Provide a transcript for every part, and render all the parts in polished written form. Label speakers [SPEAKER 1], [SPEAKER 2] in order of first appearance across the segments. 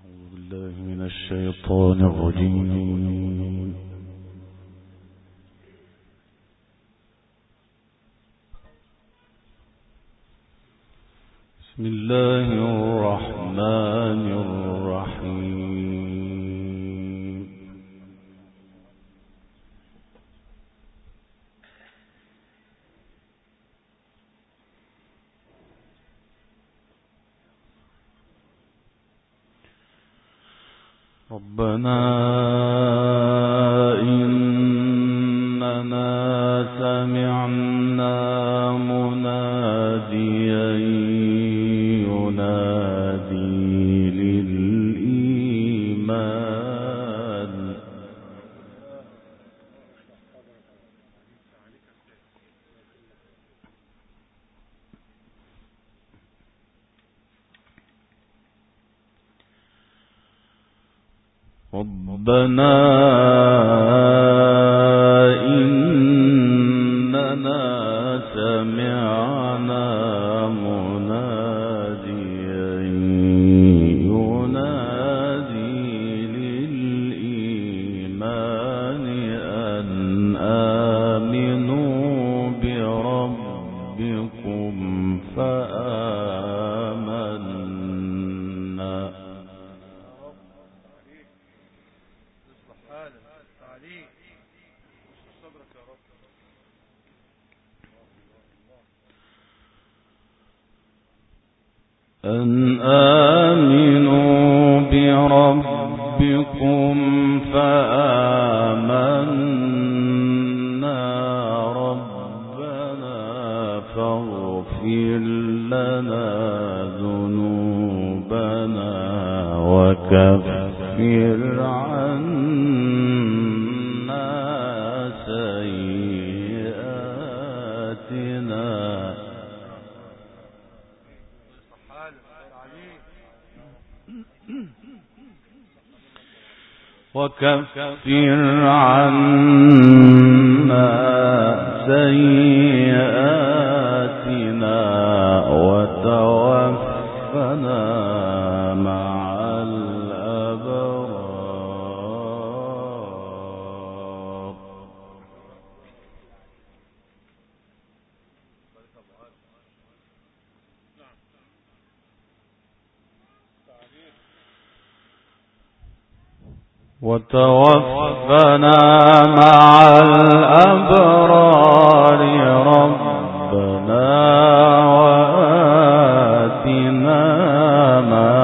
[SPEAKER 1] أعوذ بالله من الشيطان الرجيم. بسم الله الرحمن الرحيم. ربنا إننا سمعنا مناديا ينادي للإيمان ربنا إننا سمعنا مناديا ينادي للإيمان أن آمنوا بربكم فآمنا. أن آمنوا بربكم فآمنا ربنا فاغفر لنا ذنوبنا وكفر عنا سيئاتنا وتوفنا مع الأبرار. وتوفنا مع الأبرار ربنا وآتنا ما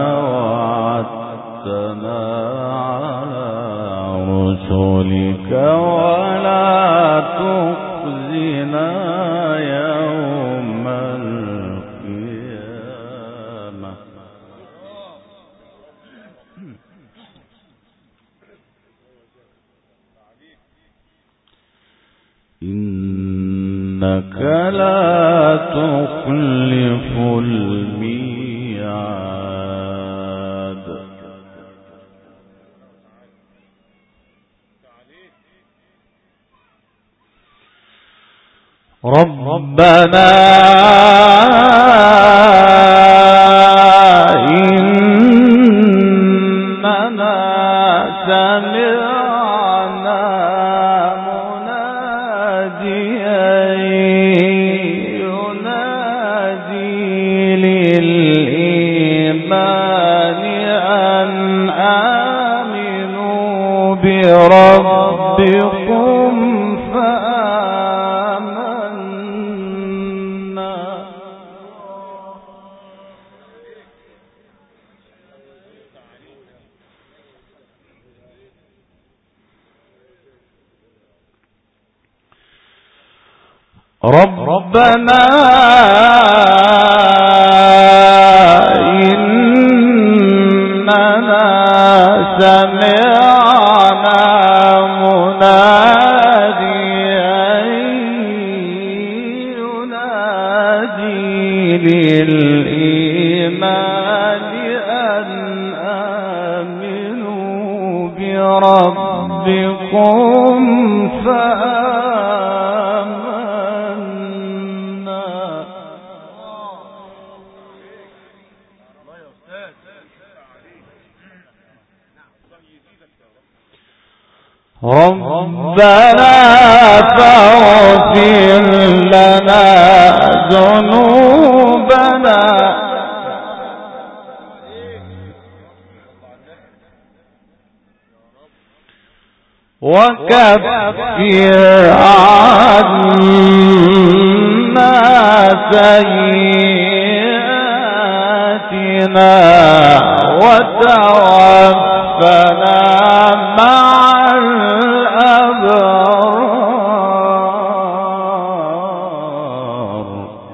[SPEAKER 1] وعدتنا على رسلك ولا تخزنا يوم القيامة. إنك لا تخلف الميعاد. ربنا إننا سمعنا ينادي للإيمان أن آمنوا بربكم فآمنا. ربنا إننا سمعنا مناديا ينادي للإيمان أن آمنوا بربكم فآمنا. ربنا فاغفر لنا ذنوبنا وكفر عنا سيئاتنا وتوفنا مع الأبرار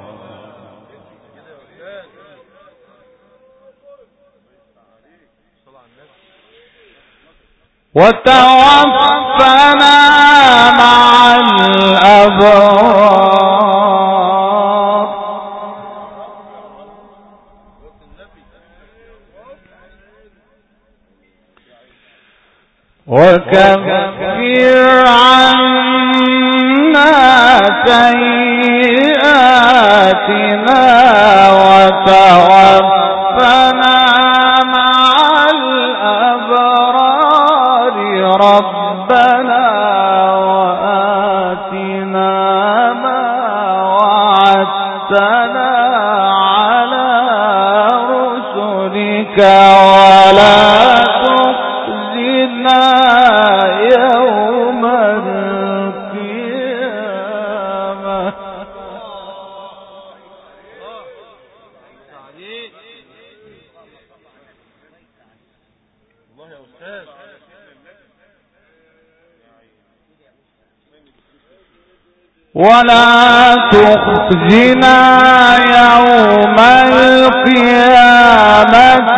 [SPEAKER 1] وتوفنا مع الأبرار وكفر عنا سيئاتنا وتوفنا مع الأبرار ربنا وآتنا ما وعدتنا على رسلك ولا تخزنا يوم القيامة ولا تخزنا يوم القيامة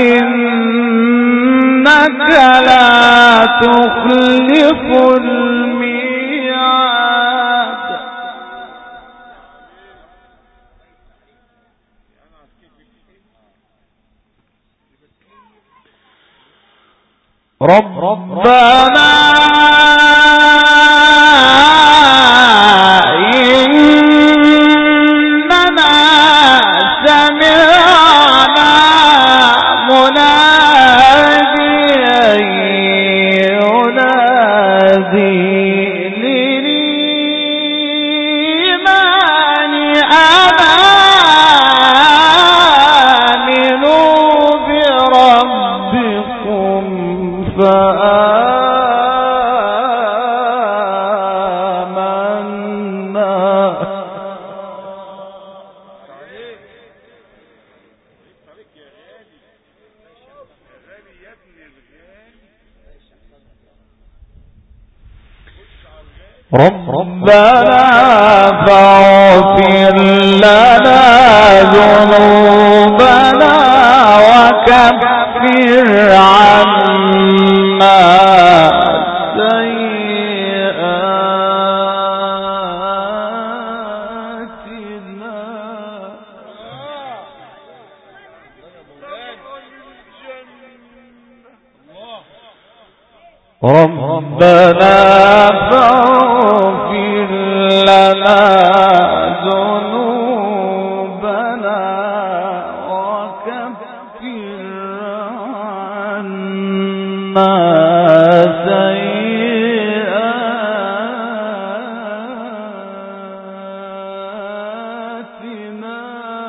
[SPEAKER 1] إنك لا تخلف الميعاد ربنا إننا سمعنا مناديا ينادي للإيمان أن آمنوا بربكم فآمنا ربنا فاغفر لنا ذنوبنا وكفر عنا سيئاتنا ربنا فاغفر لنا ذنوبنا وكفر عنا سيئاتنا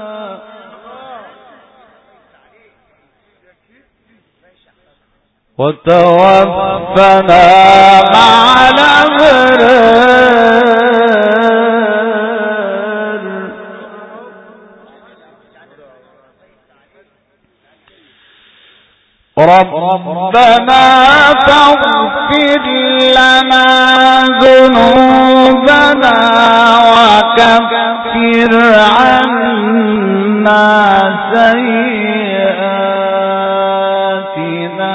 [SPEAKER 1] وتوفنا مع الأبرار ربنا فاغفر لنا ذنوبنا وكفر عنا سيئاتنا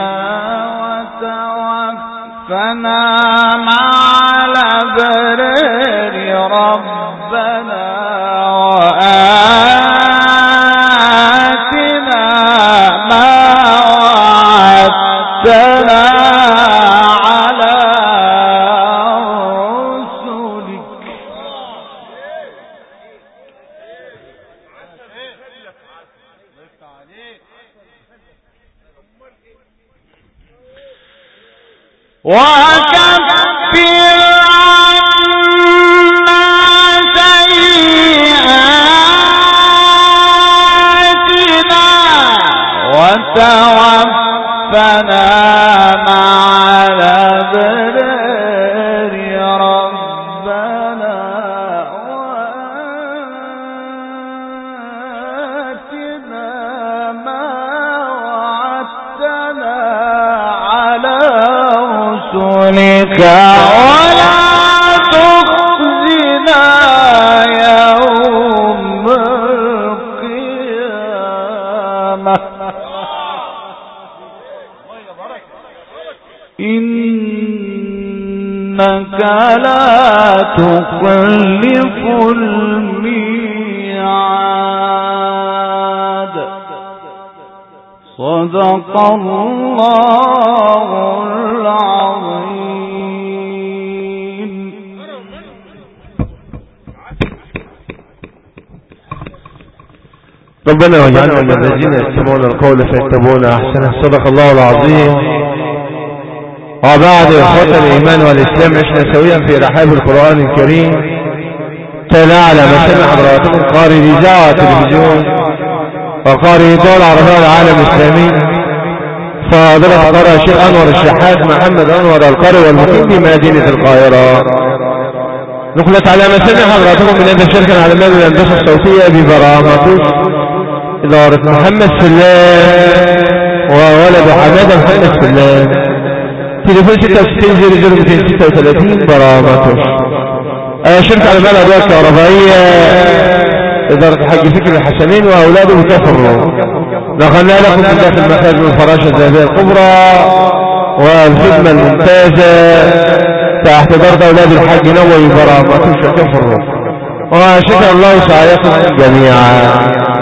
[SPEAKER 1] وتوفنا مع الأبرار ربنا وآتنا ما وعدتنا على رسلك وكفر عنا سيئاتنا وتوفنا مع الأبرار ربنا وآتنا ما وعدتنا على رسلك ولا تخزنا يوم القيامة إنك لا تخلف الميعاد صدق الله العظيم.
[SPEAKER 2] ربنا واجعلنا من الذين يستمعون القول فيتبعون احسنه. صدق الله العظيم. وبعد اخوة الايمان والاسلام عشنا سويا في رحاب القرآن الكريم. تلا على مسامع حضراتكم قارئ اذاعة وتلفزيون وقارئ الدول العربية والعالم الاسلامي فضيلة قارئ الشيخ انور الشحات محمد انور القارئ والمقيم بمدينة القاهرة. نقلت على مسامع حضراتكم من هذا الشركة العالمية للهندسة الصوتية ببرامتوس إدارة محمد سلام وولد حمادة محمد سلام. تليفون 6600 برامتوس. شركة عالمية للأدوية الكهربائية إدارة الحاج فكري الحسنين وأولاده بكفر. نقلنا لكم من داخل مخارج الفراشة الذهبية الكبرى والخدمة الممتازة تحت ضرب أولاد الحاج نووي برامتوس كفر. وشكر الله سعيكم جميعا.